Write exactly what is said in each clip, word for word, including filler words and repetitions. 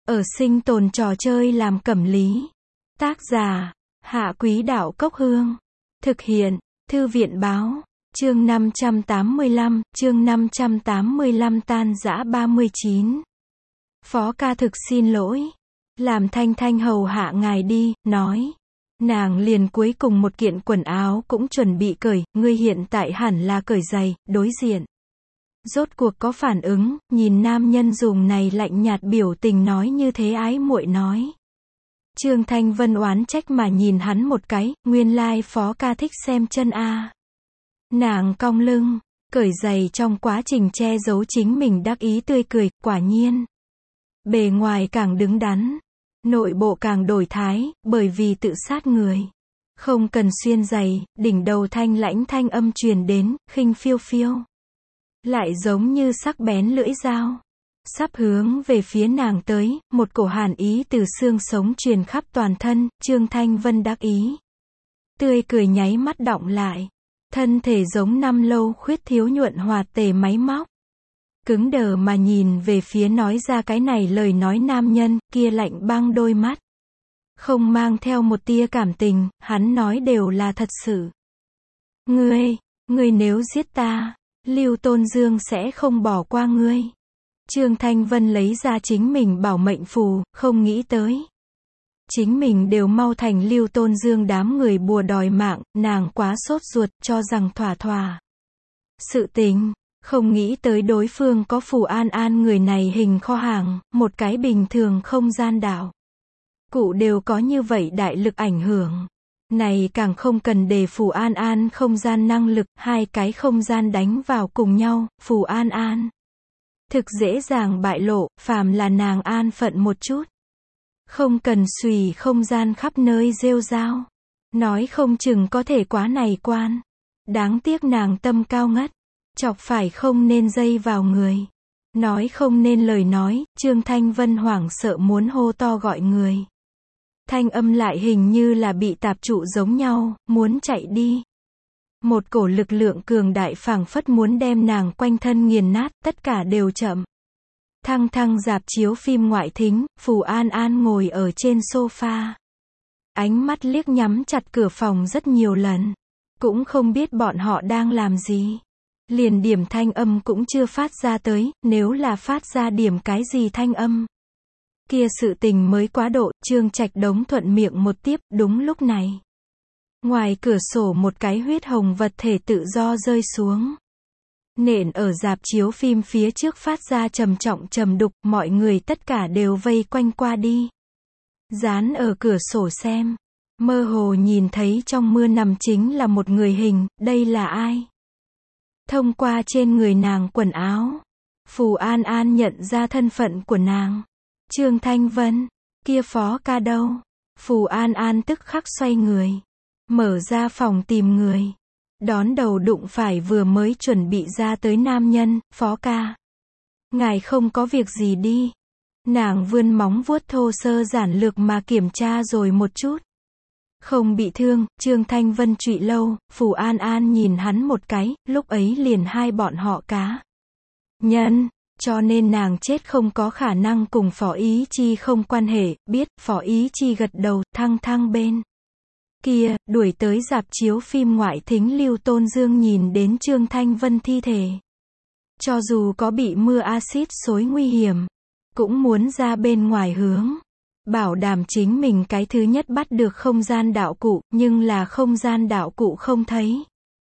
Ở sinh tồn trò chơi làm cẩm lý. Tác giả, Hạ Quý Đạo Cốc Hương. Thực hiện, Thư viện Báo. Chương năm trăm tám mươi lăm, chương năm trăm tám mươi lăm tan rã ba mươi chín. Phó ca thực xin lỗi. Làm Thanh Thanh hầu hạ ngài đi, nói. Nàng liền cuối cùng một kiện quần áo cũng chuẩn bị cởi, ngươi hiện tại hẳn là cởi giày, đối diện. Rốt cuộc có phản ứng, nhìn nam nhân dùng này lạnh nhạt biểu tình nói như thế ái muội nói. Trương Thanh Vân oán trách mà nhìn hắn một cái, nguyên lai phó ca thích xem chân a. Nàng cong lưng, cởi giày trong quá trình che giấu chính mình đắc ý tươi cười, quả nhiên. Bề ngoài càng đứng đắn, nội bộ càng đổi thái, bởi vì tự sát người. Không cần xuyên giày, đỉnh đầu thanh lãnh thanh âm truyền đến, khinh phiêu phiêu. Lại giống như sắc bén lưỡi dao. Sắp hướng về phía nàng tới, một cổ hàn ý từ xương sống truyền khắp toàn thân, Trương Thanh Vân đắc ý. Tươi cười nháy mắt đọng lại. Thân thể giống năm lâu khuyết thiếu nhuận hoạt tề máy móc. Cứng đờ mà nhìn về phía nói ra cái này lời nói nam nhân, kia lạnh băng đôi mắt. Không mang theo một tia cảm tình, hắn nói đều là thật sự. Ngươi, ngươi nếu giết ta, Lưu Tôn Dương sẽ không bỏ qua ngươi. Trương Thanh Vân lấy ra chính mình bảo mệnh phù, không nghĩ tới. Chính mình đều mau thành Lưu Tôn Dương đám người bùa đòi mạng, nàng quá sốt ruột, cho rằng thỏa thỏa. Sự tình, không nghĩ tới đối phương có phù an an người này hình kho hàng, một cái bình thường không gian đạo. Cụ đều có như vậy đại lực ảnh hưởng. Này càng không cần để phù an an không gian năng lực, hai cái không gian đánh vào cùng nhau, phù an an. Thực dễ dàng bại lộ, phàm là nàng an phận một chút. Không cần xùy không gian khắp nơi rêu rao. Nói không chừng có thể quá này quan. Đáng tiếc nàng tâm cao ngất. Chọc phải không nên dây vào người. Nói không nên lời nói, Trương Thanh Vân hoảng sợ muốn hô to gọi người. Thanh âm lại hình như là bị tạp trụ giống nhau, muốn chạy đi. Một cổ lực lượng cường đại phảng phất muốn đem nàng quanh thân nghiền nát, tất cả đều chậm. Thăng thăng rạp chiếu phim ngoại thính, Phù An An ngồi ở trên sofa. Ánh mắt liếc nhắm chặt cửa phòng rất nhiều lần. Cũng không biết bọn họ đang làm gì. Liền điểm thanh âm cũng chưa phát ra tới, nếu là phát ra điểm cái gì thanh âm. Kia sự tình mới quá độ, Trương Trạch Đống thuận miệng một tiếp, đúng lúc này. Ngoài cửa sổ một cái huyết hồng vật thể tự do rơi xuống. Nện ở rạp chiếu phim phía trước phát ra trầm trọng trầm đục, mọi người tất cả đều vây quanh qua đi. Dán ở cửa sổ xem. Mơ hồ nhìn thấy trong mưa nằm chính là một người hình, đây là ai? Thông qua trên người nàng quần áo. Phù An An nhận ra thân phận của nàng. Trương Thanh Vân, kia phó ca đâu? Phù An An tức khắc xoay người. Mở ra phòng tìm người. Đón đầu đụng phải vừa mới chuẩn bị ra tới nam nhân, phó ca. Ngài không có việc gì đi. Nàng vươn móng vuốt thô sơ giản lược mà kiểm tra rồi một chút. Không bị thương, Trương Thanh Vân trụy lâu, Phù An An nhìn hắn một cái, lúc ấy liền hai bọn họ cá. Nhân, cho nên nàng chết không có khả năng cùng Phó Ý Chi không quan hệ, biết, Phó Ý Chi gật đầu, thăng thăng bên. Kia, đuổi tới rạp chiếu phim ngoại thính Lưu Tôn Dương nhìn đến Trương Thanh Vân thi thể. Cho dù có bị mưa axit xối nguy hiểm, cũng muốn ra bên ngoài hướng. Bảo đảm chính mình cái thứ nhất bắt được không gian đạo cụ, nhưng là không gian đạo cụ không thấy.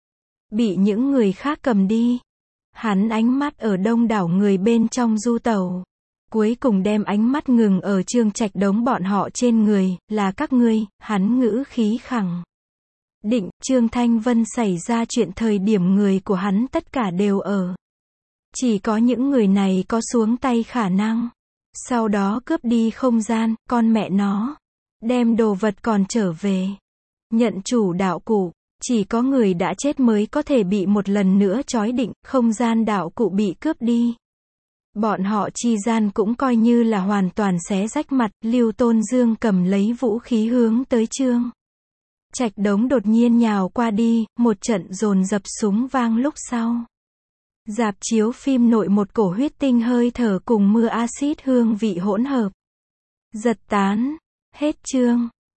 Bị những người khác cầm đi. Hắn ánh mắt ở đông đảo người bên trong du tàu. Cuối cùng đem ánh mắt ngừng ở Trương Trạch Đống bọn họ trên người, là các ngươi, hắn ngữ khí khẳng. Định, Trương Thanh Vân xảy ra chuyện thời điểm người của hắn tất cả đều ở. Chỉ có những người này có xuống tay khả năng. Sau đó cướp đi không gian, con mẹ nó. Đem đồ vật còn trở về. Nhận chủ đạo cụ. Chỉ có người đã chết mới có thể bị một lần nữa trói định, không gian đạo cụ bị cướp đi. Bọn họ chi gian cũng coi như là hoàn toàn xé rách mặt, Lưu Tôn Dương cầm lấy vũ khí hướng tới Trương Trạch Đống đột nhiên nhào qua đi, một trận dồn dập súng vang lúc sau. Rạp chiếu phim nội một cổ huyết tinh hơi thở cùng mưa axit hương vị hỗn hợp. giật tán. Hết chương.